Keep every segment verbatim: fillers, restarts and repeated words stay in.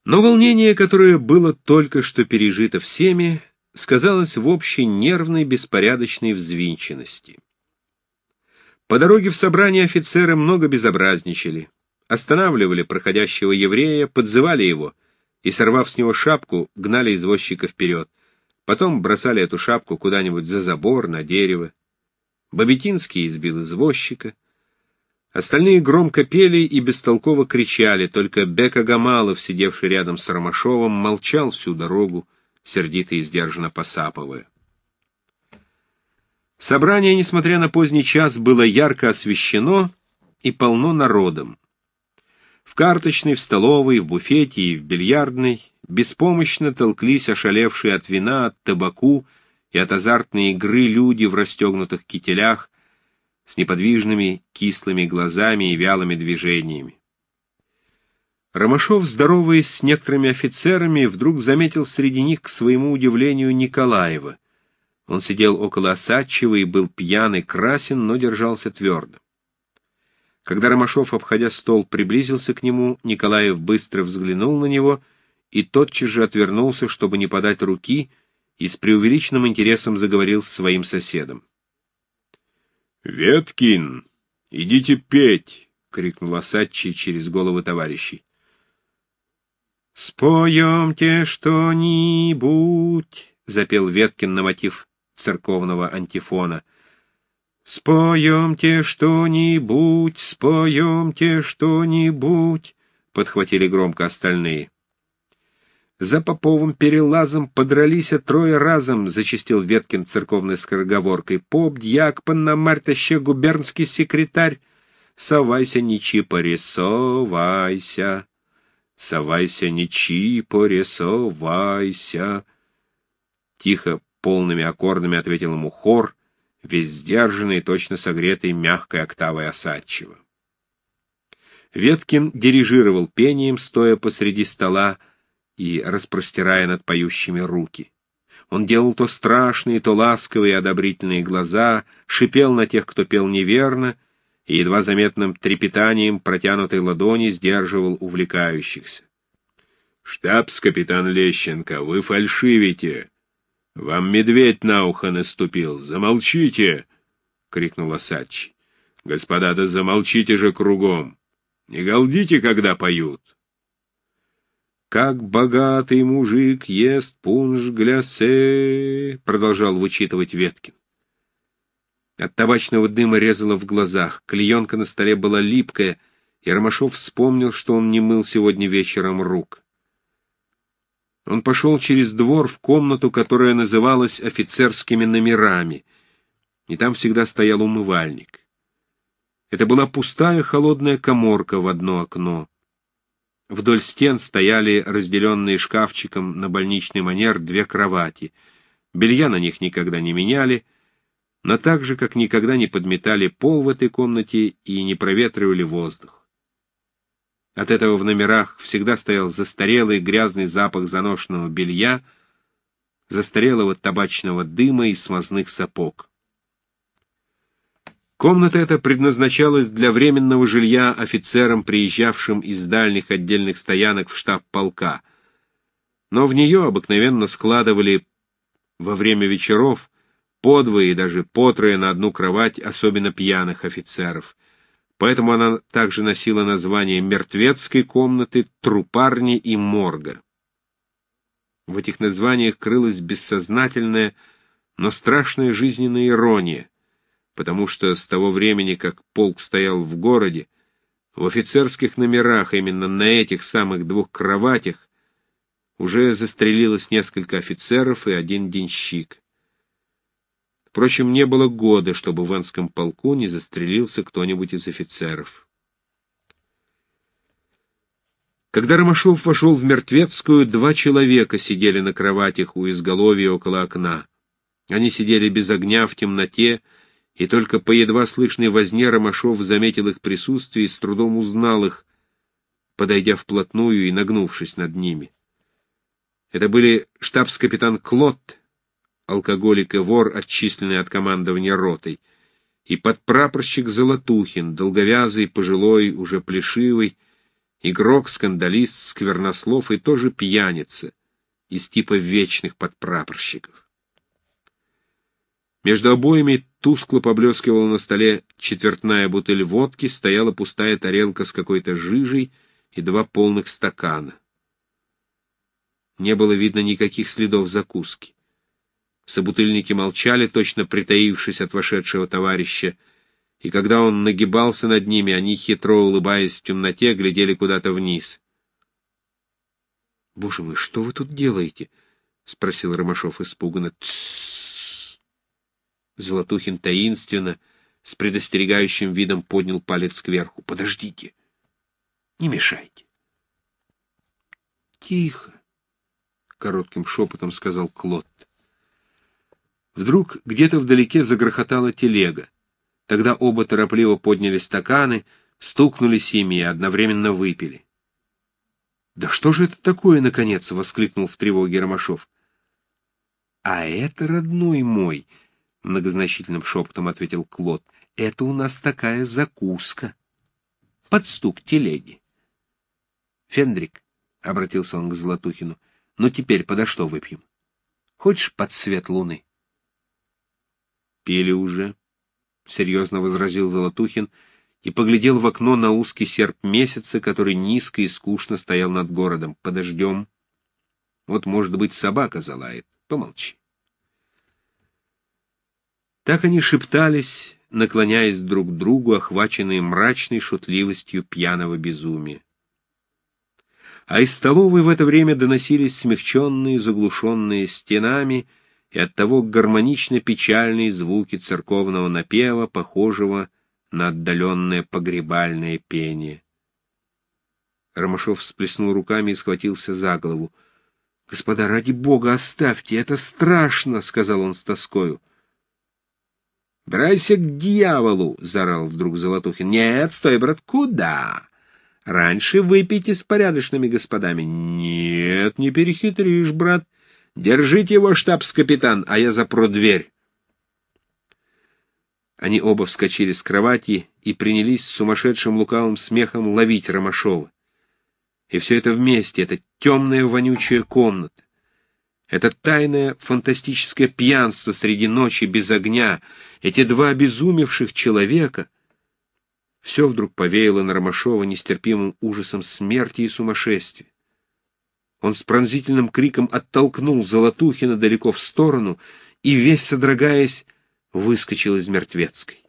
Но волнение, которое было только что пережито всеми, сказалось в общей нервной, беспорядочной взвинченности. По дороге в собрание офицеры много безобразничали, останавливали проходящего еврея, подзывали его и, сорвав с него шапку, гнали извозчика вперед. Потом бросали эту шапку куда-нибудь за забор, на дерево. Бабетинский избил извозчика. Остальные громко пели и бестолково кричали, только Бека Гамалов, сидевший рядом с Ромашовым, молчал всю дорогу, сердито и сдержанно посапывая. Собрание, несмотря на поздний час, было ярко освещено и полно народом. В карточной, в столовой, в буфете и в бильярдной беспомощно толклись ошалевшие от вина, от табаку и от азартной игры люди в расстегнутых кителях, с неподвижными кислыми глазами и вялыми движениями. Ромашов, здороваясь с некоторыми офицерами, вдруг заметил среди них, к своему удивлению, Николаева. Он сидел около Осадчего и был пьян и красен, но держался твердо. Когда Ромашов, обходя стол, приблизился к нему, Николаев быстро взглянул на него и тотчас же отвернулся, чтобы не подать руки, и с преувеличенным интересом заговорил с своим соседом. «Веткин, идите петь!» — крикнул Осадчий через головы товарищей. «Споемте что-нибудь!» — запел Веткин на мотив церковного антифона. «Споемте что-нибудь, споемте что-нибудь!» — подхватили громко остальные. «За поповым перелазом подрались трое разом», — зачастил Веткин церковной скороговоркой. «Поп, дьяк, панна Марта, ще губернский секретарь. Совайся, не чипари, совайся. Совайся, не чипари, совайся». Тихо, полными аккордами ответил ему хор, весь сдержанный, точно согретый мягкой октавой Осадчего. Веткин дирижировал пением, стоя посреди стола и распростирая над поющими руки. Он делал то страшные, то ласковые одобрительные глаза, шипел на тех, кто пел неверно, и едва заметным трепетанием протянутой ладони сдерживал увлекающихся. «Штабс-капитан Лещенко, вы фальшивите! Вам медведь на ухо наступил! Замолчите!» — крикнул Осадчий. «Господа, да замолчите же кругом! Не галдите, когда поют!» «Как богатый мужик ест пунш-глясе», — продолжал вычитывать Веткин. От табачного дыма резало в глазах, клеенка на столе была липкая, и Ромашов вспомнил, что он не мыл сегодня вечером рук. Он пошел через двор в комнату, которая называлась офицерскими номерами, и там всегда стоял умывальник. Это была пустая холодная каморка в одно окно. Вдоль стен стояли, разделенные шкафчиком на больничный манер, две кровати. Белья на них никогда не меняли, но так же, как никогда не подметали пол в этой комнате и не проветривали воздух. От этого в номерах всегда стоял застарелый грязный запах заношенного белья, застарелого табачного дыма и смазных сапог. Комната эта предназначалась для временного жилья офицерам, приезжавшим из дальних отдельных стоянок в штаб полка, но в нее обыкновенно складывали во время вечеров по двое и даже по трое на одну кровать особенно пьяных офицеров. Поэтому она также носила название мертвецкой комнаты, трупарни и морга. В этих названиях крылась бессознательная, но страшная жизненная ирония, потому что с того времени, как полк стоял в городе, в офицерских номерах, именно на этих самых двух кроватях, уже застрелилось несколько офицеров и один денщик. Впрочем, не было года, чтобы в Энском полку не застрелился кто-нибудь из офицеров. Когда Ромашов вошел в мертвецкую, два человека сидели на кроватях у изголовья около окна. Они сидели без огня в темноте, и только по едва слышной возне Ромашов заметил их присутствие и с трудом узнал их, подойдя вплотную и нагнувшись над ними. Это были штабс-капитан Клод, алкоголик и вор, отчисленный от командования ротой, и подпрапорщик Золотухин, долговязый, пожилой, уже плешивый, Игрок, скандалист, сквернослов и тоже пьяница из типа вечных подпрапорщиков. Между обоими тускло поблескивала на столе четвертная бутыль водки, стояла пустая тарелка с какой-то жижей и два полных стакана. Не было видно никаких следов закуски. Собутыльники молчали, точно притаившись от вошедшего товарища, и когда он нагибался над ними, они, хитро улыбаясь в темноте, глядели куда-то вниз. — Боже мой, что вы тут делаете? — спросил Ромашов испуганно. — Тссс! Золотухин таинственно, с предостерегающим видом поднял палец кверху. — Подождите! Не мешайте! — Тихо! — коротким шепотом сказал Клод. Вдруг где-то вдалеке загрохотала телега. Тогда оба торопливо подняли стаканы, стукнулись ими и одновременно выпили. — Да что же это такое, наконец? — воскликнул в тревоге Ромашов. — А это, родной мой, — многозначительным шепотом ответил Клод, — это у нас такая закуска. Под стук телеги. — Фендрик, — обратился он к Золотухину, — ну теперь подо что выпьем? Хочешь под свет луны? — Пили уже, — серьезно возразил Золотухин и поглядел в окно на узкий серп месяца, который низко и скучно стоял над городом. — Подождем. Вот, может быть, собака залает. Помолчи. Так они шептались, наклоняясь друг к другу, охваченные мрачной шутливостью пьяного безумия. А из столовой в это время доносились смягченные, заглушенные стенами и оттого гармонично печальные звуки церковного напева, похожего на отдаленное погребальное пение. Ромашов всплеснул руками и схватился за голову. — Господа, ради бога, оставьте, это страшно! — сказал он с тоскою. — Брайся к дьяволу! — заорал вдруг Золотухин. — Нет, стой, брат, куда? Раньше выпейте с порядочными господами. — Нет, не перехитришь, брат. Держите его, штабс-капитан, а я запру дверь. Они оба вскочили с кровати и принялись с сумасшедшим лукавым смехом ловить Ромашова. И все это вместе, эта темная вонючая комната, это тайное фантастическое пьянство среди ночи без огня, эти два обезумевших человека, все вдруг повеяло на Ромашова нестерпимым ужасом смерти и сумасшествия. Он с пронзительным криком оттолкнул Золотухина далеко в сторону и, весь содрогаясь, выскочил из мертвецкой.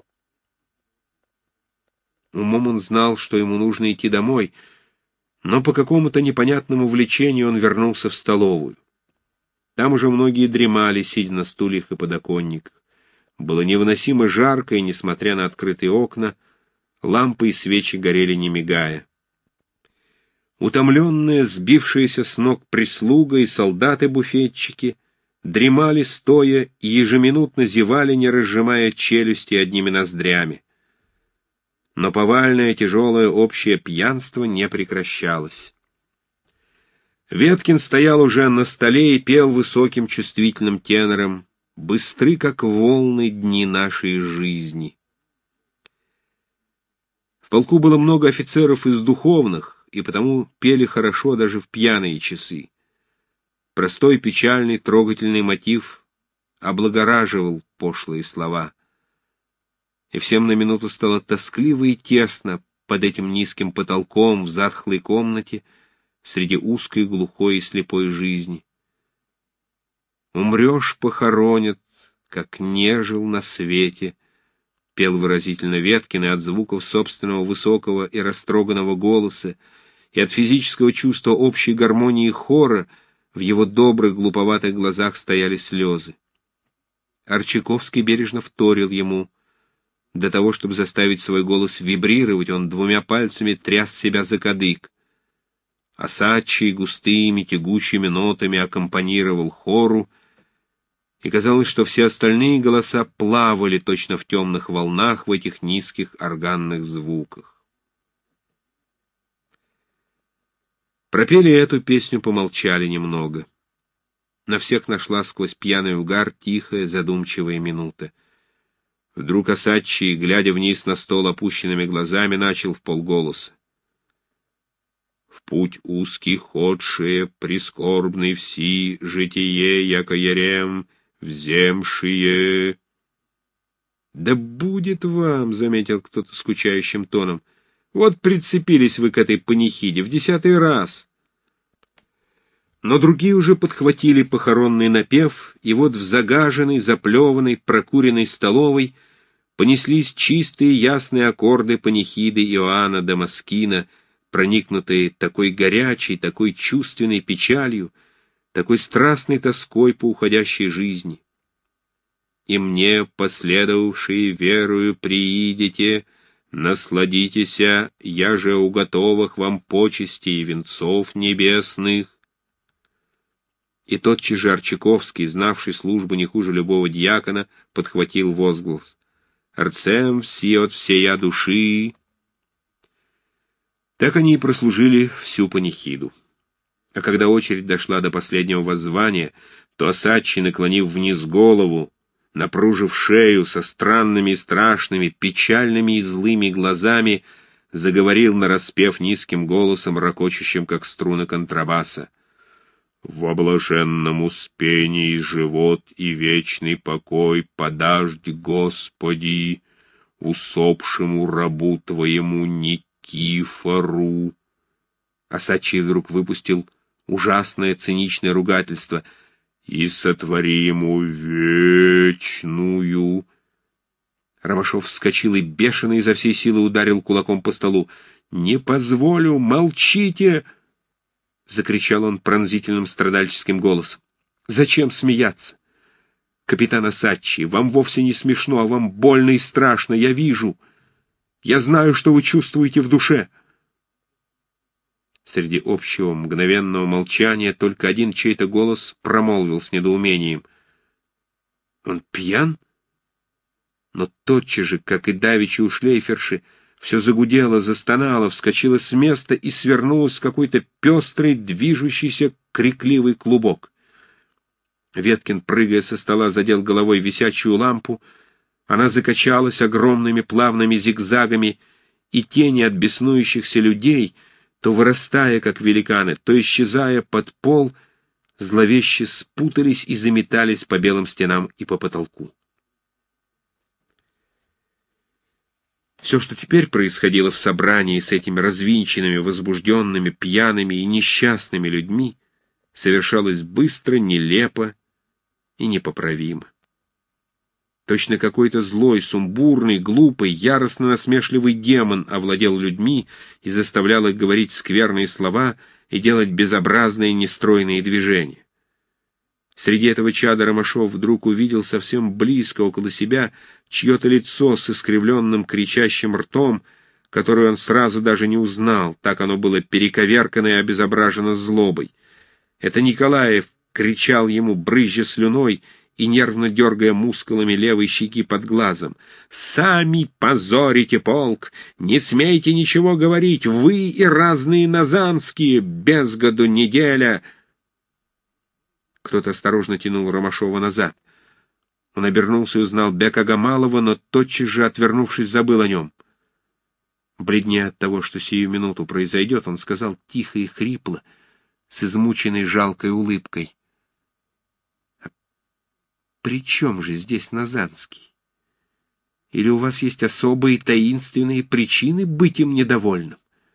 Умом он знал, что ему нужно идти домой, но по какому-то непонятному влечению он вернулся в столовую. Там уже многие дремали, сидя на стульях и подоконниках. Было невыносимо жарко, и, несмотря на открытые окна, лампы и свечи горели не мигая. Утомленная, сбившаяся с ног прислуга и солдаты-буфетчики дремали стоя и ежеминутно зевали, не разжимая челюсти одними ноздрями. Но повальное тяжелое общее пьянство не прекращалось. Веткин стоял уже на столе и пел высоким чувствительным тенором: «Быстры, как волны, дни нашей жизни». В полку было много офицеров из духовных, и потому пели хорошо даже в пьяные часы. Простой, печальный, трогательный мотив облагораживал пошлые слова. И всем на минуту стало тоскливо и тесно под этим низким потолком в затхлой комнате среди узкой, глухой и слепой жизни. «Умрешь, похоронят, как не жил на свете», — пел выразительно Веткин, и от звуков собственного высокого и растроганного голоса и от физического чувства общей гармонии хора в его добрых, глуповатых глазах стояли слезы. Арчаковский бережно вторил ему. Для того, чтобы заставить свой голос вибрировать, он двумя пальцами тряс себя за кадык. Осадчий густыми тягучими нотами аккомпанировал хору, и казалось, что все остальные голоса плавали точно в темных волнах в этих низких органных звуках. Пропели эту песню, помолчали немного. На всех нашла сквозь пьяный угар тихая, задумчивая минута. Вдруг Осадчий, глядя вниз на стол опущенными глазами, начал вполголоса: путь узкий ходшие, прискорбный вси, житие, яко ярем, вземшие. «Да будет вам», — заметил кто-то скучающим тоном, — «вот прицепились вы к этой панихиде в десятый раз». Но другие уже подхватили похоронный напев, и вот в загаженной, заплеванной, прокуренной столовой понеслись чистые ясные аккорды панихиды Иоанна Дамаскина, проникнутые такой горячей, такой чувственной печалью, такой страстной тоской по уходящей жизни. «И мне, последовавшие верою, приидете, насладитеся, я же у готовых вам почести и венцов небесных». И тотчас же Арчаковский, знавший службу не хуже любого дьякона, подхватил возглас: «Рцем все от всея души». Так они и прослужили всю панихиду. А когда очередь дошла до последнего воззвания, то Осадчий, наклонив вниз голову, напружив шею, со странными и страшными, печальными и злыми глазами, заговорил нараспев низким голосом, ракочущим, как струны контрабаса: «Во блаженном успении живот и вечный покой подаждь, Господи, усопшему рабу Твоему Никифору». Осадчий вдруг выпустил ужасное циничное ругательство: «И сотвори ему вечную». Ромашов вскочил и бешено изо всей силы ударил кулаком по столу. «Не позволю! Молчите!» — закричал он пронзительным страдальческим голосом. «Зачем смеяться? Капитан Осадчий, вам вовсе не смешно, а вам больно и страшно, я вижу. Я знаю, что вы чувствуете в душе». Среди общего мгновенного молчания только один чей-то голос промолвил с недоумением: «Он пьян?» Но тотчас же, как и давеча у шлейферши, все загудело, застонало, вскочило с места и свернулось в какой-то пестрый, движущийся, крикливый клубок. Веткин, прыгая со стола, задел головой висячую лампу. Она закачалась огромными плавными зигзагами, и тени от беснующихся людей, то вырастая, как великаны, то исчезая под пол, зловеще спутались и заметались по белым стенам и по потолку. Все, что теперь происходило в собрании с этими развинченными, возбужденными, пьяными и несчастными людьми, совершалось быстро, нелепо и непоправимо. Точно какой-то злой, сумбурный, глупый, яростно-насмешливый демон овладел людьми и заставлял их говорить скверные слова и делать безобразные, нестройные движения. Среди этого чада Ромашов вдруг увидел совсем близко около себя чье-то лицо с искривленным кричащим ртом, которое он сразу даже не узнал, так оно было перековеркано и обезображено злобой. Это Николаев кричал ему, брызжа слюной и нервно дергая мускулами левой щеки под глазом: «Сами позорите полк! Не смейте ничего говорить! Вы и разные назанские! Без году неделя!» Кто-то осторожно тянул Ромашова назад. Он обернулся и узнал Бека Гамалова, но тотчас же, отвернувшись, забыл о нем. Бледнее от того, что сию минуту произойдет, он сказал тихо и хрипло, с измученной жалкой улыбкой: «А при чем же здесь Назанский? Или у вас есть особые таинственные причины быть им недовольным?»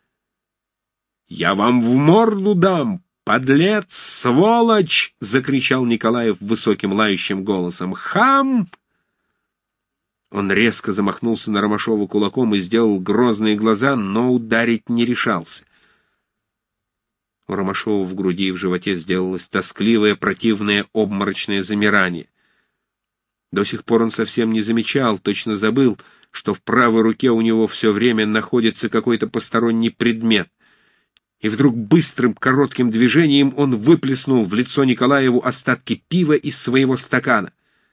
«Я вам в морду дам! Подлец, сволочь!» — закричал Николаев высоким лающим голосом. «Хам!» Он резко замахнулся на Ромашова кулаком и сделал грозные глаза, но ударить не решался. У Ромашова в груди и в животе сделалось тоскливое, противное, обморочное замирание. До сих пор он совсем не замечал, точно забыл, что в правой руке у него все время находится какой-то посторонний предмет. И вдруг быстрым, коротким движением он выплеснул в лицо Николаеву остатки пива из своего стакана.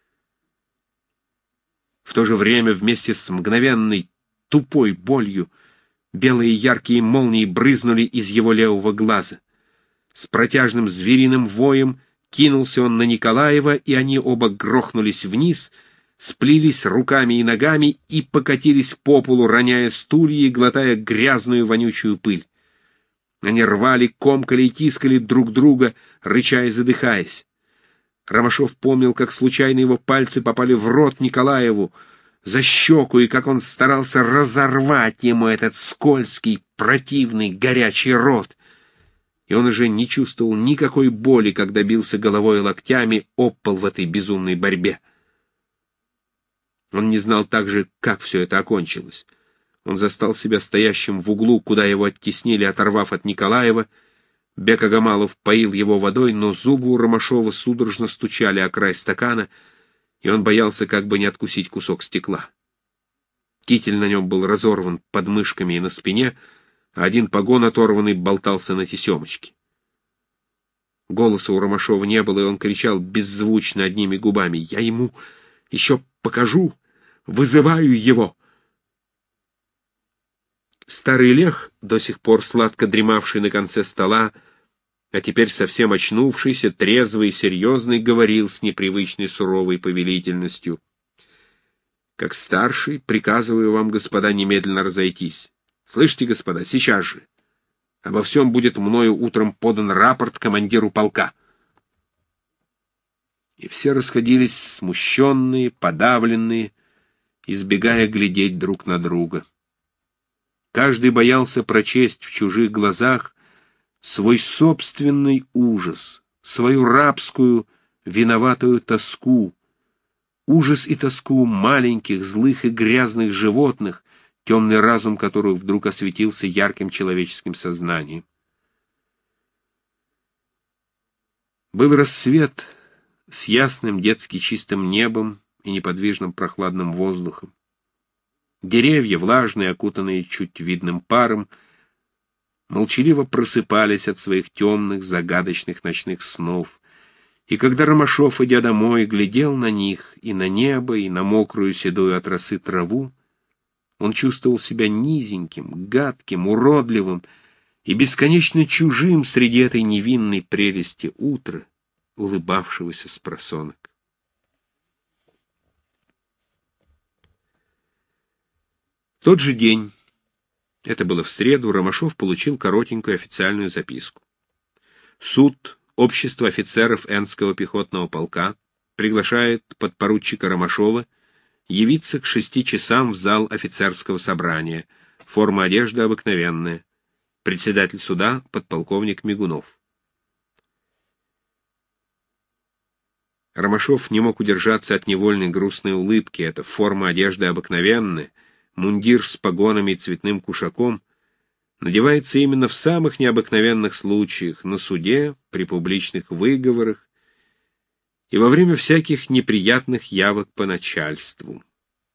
В то же время вместе с мгновенной, тупой болью белые яркие молнии брызнули из его левого глаза. С протяжным звериным воем кинулся он на Николаева, и они оба грохнулись вниз, сплелись руками и ногами и покатились по полу, роняя стулья и глотая грязную вонючую пыль. Они рвали, комкали и тискали друг друга, рыча и задыхаясь. Ромашов помнил, как случайно его пальцы попали в рот Николаеву за щеку, и как он старался разорвать ему этот скользкий, противный, горячий рот. И он уже не чувствовал никакой боли, когда бился головой и локтями об пол в этой безумной борьбе. Он не знал также, как все это окончилось. Он застал себя стоящим в углу, куда его оттеснили, оторвав от Николаева. Бек Агамалов поил его водой, но зубы у Ромашова судорожно стучали о край стакана, и он боялся как бы не откусить кусок стекла. Китель на нем был разорван под мышками и на спине, а один погон оторванный болтался на тесемочке. Голоса у Ромашова не было, и он кричал беззвучно одними губами: «Я ему еще покажу! Вызываю его!» Старый Лех, до сих пор сладко дремавший на конце стола, а теперь совсем очнувшийся, трезвый и серьезный, говорил с непривычной суровой повелительностью: «Как старший, приказываю вам, господа, немедленно разойтись. Слышите, господа, сейчас же. Обо всем будет мною утром подан рапорт командиру полка». И все расходились смущенные, подавленные, избегая глядеть друг на друга. Каждый боялся прочесть в чужих глазах свой собственный ужас, свою рабскую, виноватую тоску, ужас и тоску маленьких, злых и грязных животных, темный разум которых вдруг осветился ярким человеческим сознанием. Был рассвет с ясным детски чистым небом и неподвижным прохладным воздухом. Деревья, влажные, окутанные чуть видным паром, молчаливо просыпались от своих темных, загадочных ночных снов. И когда Ромашов, идя домой, глядел на них, и на небо, и на мокрую седую от росы траву, он чувствовал себя низеньким, гадким, уродливым и бесконечно чужим среди этой невинной прелести утра, улыбавшегося спросонок. В тот же день, это было в среду, Ромашов получил коротенькую официальную записку. Суд Общества офицеров Энского пехотного полка приглашает подпоручика Ромашова явиться к шести часам в зал офицерского собрания. Форма одежды обыкновенная. Председатель суда — подполковник Мигунов. Ромашов не мог удержаться от невольной грустной улыбки. Эта форма одежды обыкновенная, мундир с погонами и цветным кушаком, надевается именно в самых необыкновенных случаях, на суде, при публичных выговорах и во время всяких неприятных явок по начальству.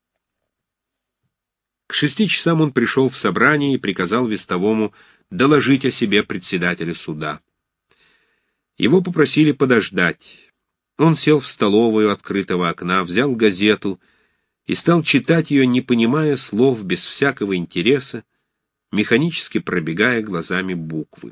К шести часам он пришел в собрание и приказал вестовому доложить о себе председателю суда. Его попросили подождать. Он сел в столовую открытого окна, взял газету и стал читать ее, не понимая слов, без всякого интереса, механически пробегая глазами буквы.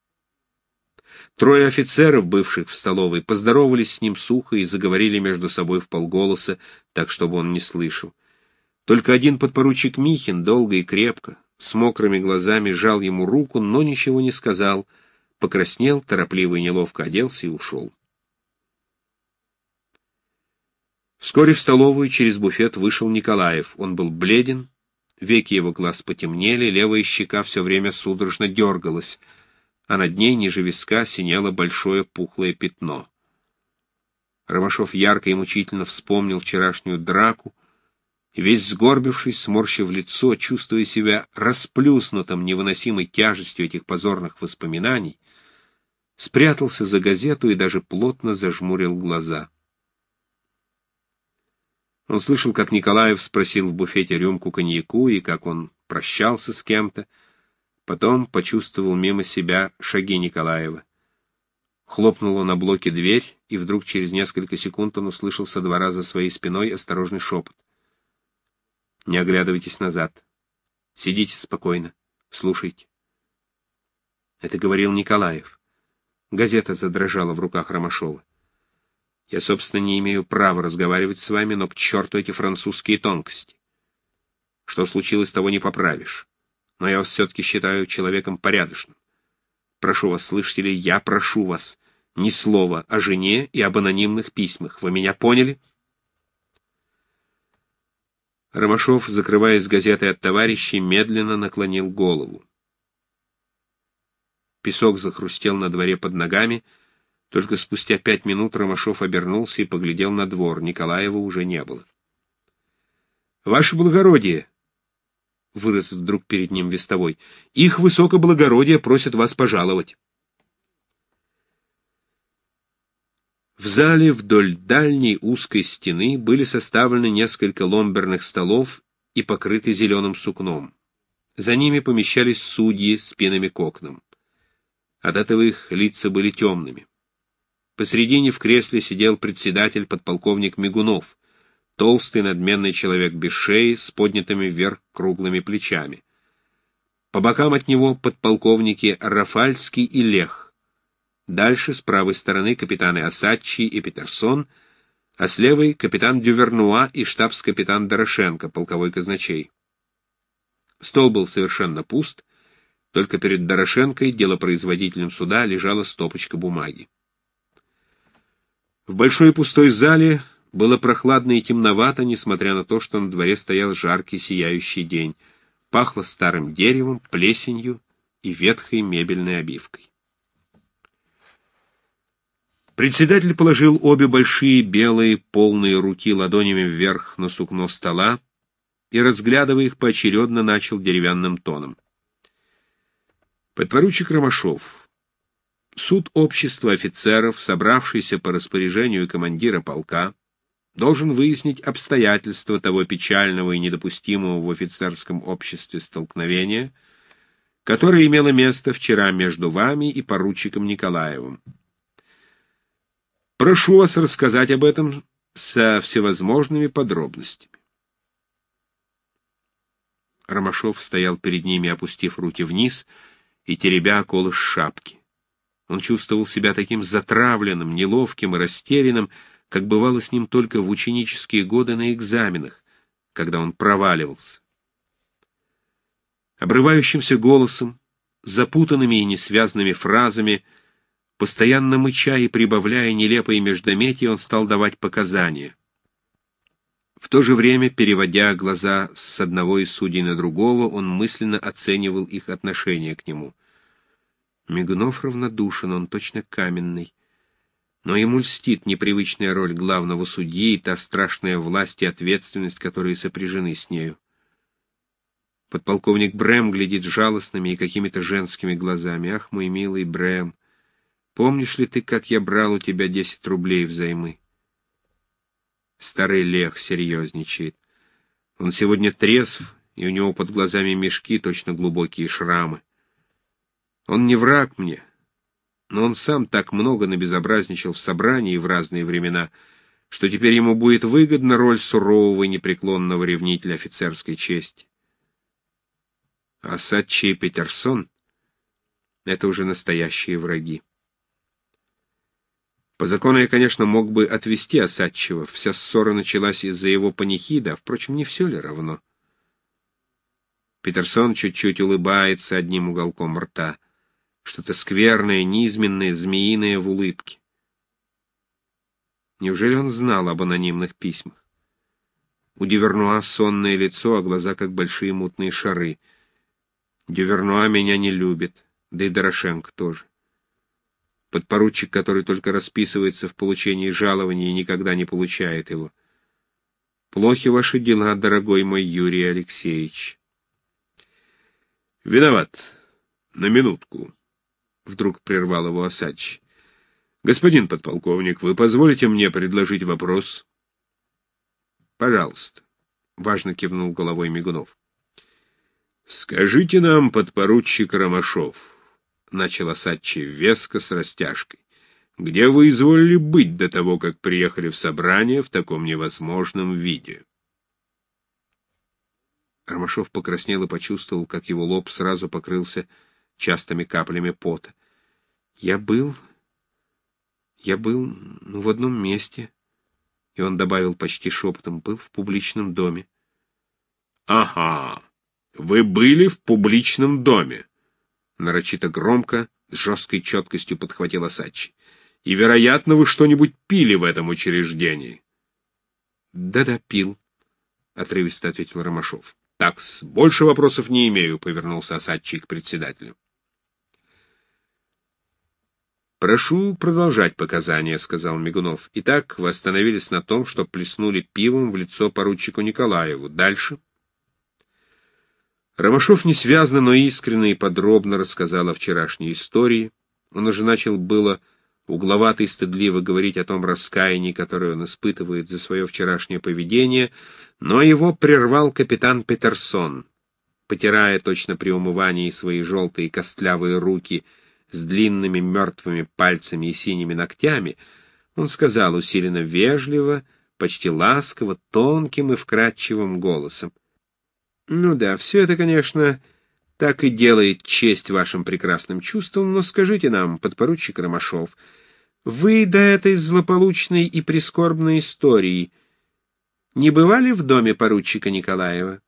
Трое офицеров, бывших в столовой, поздоровались с ним сухо и заговорили между собой вполголоса, так, чтобы он не слышал. Только один подпоручик Михин долго и крепко, с мокрыми глазами, жал ему руку, но ничего не сказал, покраснел, торопливо и неловко оделся и ушел. Вскоре в столовую через буфет вышел Николаев. Он был бледен, веки его глаз потемнели, левая щека все время судорожно дергалась, а над ней ниже виска синело большое пухлое пятно. Ромашов ярко и мучительно вспомнил вчерашнюю драку, и весь сгорбившись, сморщив лицо, чувствуя себя расплюснутым невыносимой тяжестью этих позорных воспоминаний, спрятался за газету и даже плотно зажмурил глаза. Он слышал, как Николаев спросил в буфете рюмку коньяку, и как он прощался с кем-то. Потом почувствовал мимо себя шаги Николаева. Хлопнула на блоке дверь, и вдруг через несколько секунд он услышал со двора за своей спиной осторожный шепот. «Не оглядывайтесь назад. Сидите спокойно. Слушайте». Это говорил Николаев. Газета задрожала в руках Ромашова. «Я, собственно, не имею права разговаривать с вами, но к черту эти французские тонкости. Что случилось, того не поправишь. Но я вас все-таки считаю человеком порядочным. Прошу вас, слышите ли, я прошу вас, ни слова о жене и об анонимных письмах. Вы меня поняли?» Ромашов, закрываясь газетой от товарищей, медленно наклонил голову. Песок захрустел на дворе под ногами. Только спустя пять минут Ромашов обернулся и поглядел на двор. Николаева уже не было. «Ваше благородие!» — вырос вдруг перед ним вестовой. «Их высокоблагородие просят вас пожаловать». В зале вдоль дальней узкой стены были составлены несколько ломберных столов и покрыты зеленым сукном. За ними помещались судьи с спинами к окнам. От этого их лица были темными. Посредине в кресле сидел председатель подполковник Мигунов, толстый надменный человек без шеи, с поднятыми вверх круглыми плечами. По бокам от него подполковники Рафальский и Лех. Дальше, с правой стороны, капитаны Осадчий и Петерсон, а с левой — капитан Дювернуа и штабс-капитан Дорошенко, полковой казначей. Стол был совершенно пуст, только перед Дорошенкой, делопроизводителем суда, лежала стопочка бумаги. В большой пустой зале было прохладно и темновато, несмотря на то, что на дворе стоял жаркий сияющий день. Пахло старым деревом, плесенью и ветхой мебельной обивкой. Председатель положил обе большие белые полные руки ладонями вверх на сукно стола и, разглядывая их поочередно, начал деревянным тоном. Подпоручик Ромашов, суд общества офицеров, собравшийся по распоряжению командира полка, должен выяснить обстоятельства того печального и недопустимого в офицерском обществе столкновения, которое имело место вчера между вами и поручиком Николаевым. Прошу вас рассказать об этом со всевозможными подробностями. Ромашов стоял перед ними, опустив руки вниз и теребя околыш шапки. Он чувствовал себя таким затравленным, неловким и растерянным, как бывало с ним только в ученические годы на экзаменах, когда он проваливался. Обрывающимся голосом, запутанными и несвязными фразами, постоянно мыча и прибавляя нелепые междометия, он стал давать показания. В то же время, переводя глаза с одного из судей на другого, он мысленно оценивал их отношение к нему. Мигунов равнодушен, он точно каменный. Но ему льстит непривычная роль главного судьи и та страшная власть и ответственность, которые сопряжены с нею. Подполковник Брэм глядит жалостными и какими-то женскими глазами. «Ах, мой милый Брэм, помнишь ли ты, как я брал у тебя десять рублей взаймы?» Старый Лех серьезничает. Он сегодня трезв, и у него под глазами мешки, точно глубокие шрамы. Он не враг мне, но он сам так много набезобразничал в собрании в разные времена, что теперь ему будет выгодна роль сурового и непреклонного ревнителя офицерской чести. А Осадчий и Петерсон — это уже настоящие враги. По закону я, конечно, мог бы отвести Осадчего. Вся ссора началась из-за его панихида, а, впрочем, не все ли равно? Петерсон чуть-чуть улыбается одним уголком рта. Что-то скверное, низменное, змеиное в улыбке. Неужели он знал об анонимных письмах? У Дювернуа сонное лицо, а глаза как большие мутные шары. Дювернуа меня не любит, да и Дорошенко тоже. Подпоручик, который только расписывается в получении жалования и никогда не получает его. Плохи ваши дела, дорогой мой Юрий Алексеевич. Виноват. На минутку. Вдруг прервал его Осадчий. Господин подполковник, вы позволите мне предложить вопрос? Пожалуйста. Важно кивнул головой Мигунов. Скажите нам, подпоручик Ромашов, начал Осадчий веско с растяжкой, где вы изволили быть до того, как приехали в собрание в таком невозможном виде? Ромашов покраснел и почувствовал, как его лоб сразу покрылся частыми каплями пота. Я был... Я был, ну, в одном месте. И он добавил почти шепотом, был в публичном доме. Ага, вы были в публичном доме. Нарочито громко, — с жесткой четкостью подхватил Осадчий. — И, вероятно, вы что-нибудь пили в этом учреждении. Да — Да-да, пил, — отрывисто ответил Ромашов. — Так-с, больше вопросов не имею, — повернулся Осадчий к председателю. — Прошу продолжать показания, — сказал Мигунов. — Итак, вы остановились на том, что плеснули пивом в лицо поручику Николаеву. Дальше? Ромашов несвязно, но искренне и подробно рассказал о вчерашней истории. Он уже начал было угловато и стыдливо говорить о том раскаянии, которое он испытывает за свое вчерашнее поведение, но его прервал капитан Петерсон. Потирая точно при умывании свои желтые костлявые руки с длинными мертвыми пальцами и синими ногтями, он сказал усиленно вежливо, почти ласково, тонким и вкрадчивым голосом: «Ну да, все это, конечно, так и делает честь вашим прекрасным чувствам, но скажите нам, подпоручик Ромашов, вы до этой злополучной и прискорбной истории не бывали в доме поручика Николаева?»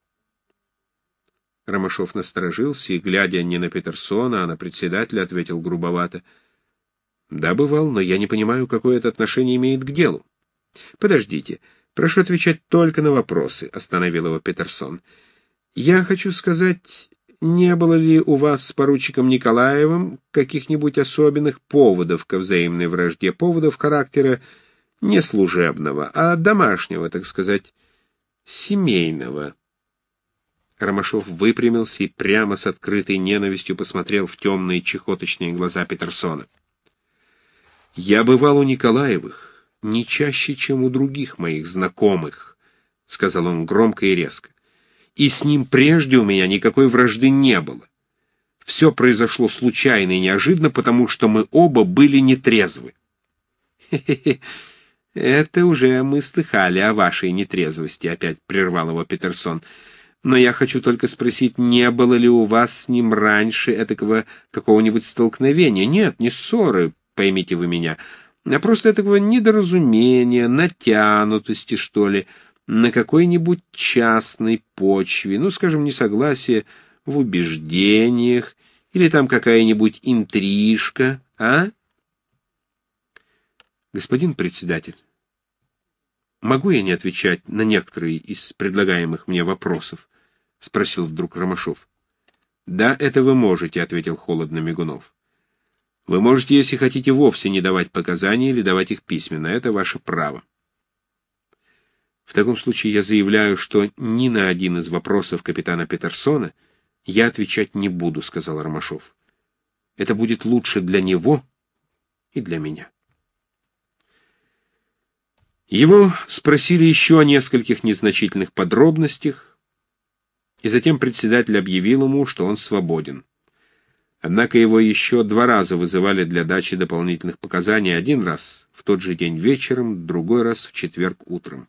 Ромашов насторожился и, глядя не на Петерсона, а на председателя, ответил грубовато: «Да, бывал, но я не понимаю, какое это отношение имеет к делу». «Подождите, прошу отвечать только на вопросы», — остановил его Петерсон. «Я хочу сказать, не было ли у вас с поручиком Николаевым каких-нибудь особенных поводов ко взаимной вражде, поводов характера не служебного, а домашнего, так сказать, семейного?» Ромашов выпрямился и прямо с открытой ненавистью посмотрел в темные чехоточные глаза Петерсона. «Я бывал у Николаевых не чаще, чем у других моих знакомых», — сказал он громко и резко. «И с ним прежде у меня никакой вражды не было. Все произошло случайно и неожиданно, потому что мы оба были нетрезвы». «Хе-хе-хе, это уже мы слыхали о вашей нетрезвости», — опять прервал его Петерсон. «Но я хочу только спросить, не было ли у вас с ним раньше этакого какого-нибудь столкновения? Нет, не ссоры, поймите вы меня, а просто этакого недоразумения, натянутости, что ли, на какой-нибудь частной почве, ну, скажем, несогласие в убеждениях, или там какая-нибудь интрижка, а?» «Господин председатель, могу я не отвечать на некоторые из предлагаемых мне вопросов?» — спросил вдруг Ромашов. «Да, это вы можете», — ответил холодно Мигунов. «Вы можете, если хотите, вовсе не давать показания или давать их письменно. Это ваше право». «В таком случае я заявляю, что ни на один из вопросов капитана Петерсона я отвечать не буду», — сказал Ромашов. «Это будет лучше для него и для меня». Его спросили еще о нескольких незначительных подробностях, и затем председатель объявил ему, что он свободен. Однако его еще два раза вызывали для дачи дополнительных показаний, один раз в тот же день вечером, другой раз в четверг утром.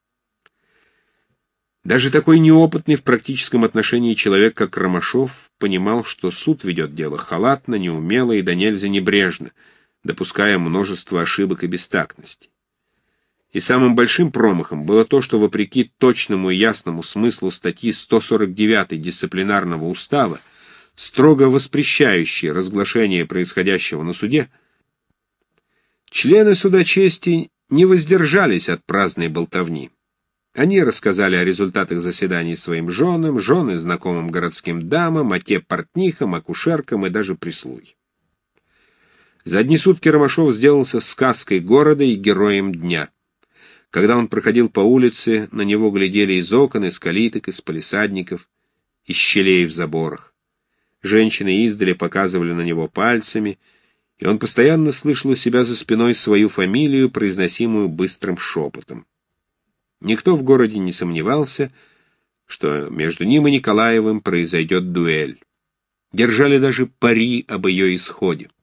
Даже такой неопытный в практическом отношении человек, как Ромашов, понимал, что суд ведет дело халатно, неумело и до нельзя небрежно, допуская множество ошибок и бестактностей. И самым большим промахом было то, что, вопреки точному и ясному смыслу статьи сто сорок девятой Дисциплинарного устава, строго воспрещающей разглашение происходящего на суде, члены суда чести не воздержались от праздной болтовни. Они рассказали о результатах заседаний своим женам, жены знакомым городским дамам, о те портнихам, акушеркам и даже прислуге. За одни сутки Ромашов сделался сказкой города и героем дня. Когда он проходил по улице, на него глядели из окон, из калиток, из палисадников, из щелей в заборах. Женщины издали показывали на него пальцами, и он постоянно слышал у себя за спиной свою фамилию, произносимую быстрым шепотом. Никто в городе не сомневался, что между ним и Николаевым произойдет дуэль. Держали даже пари об ее исходе.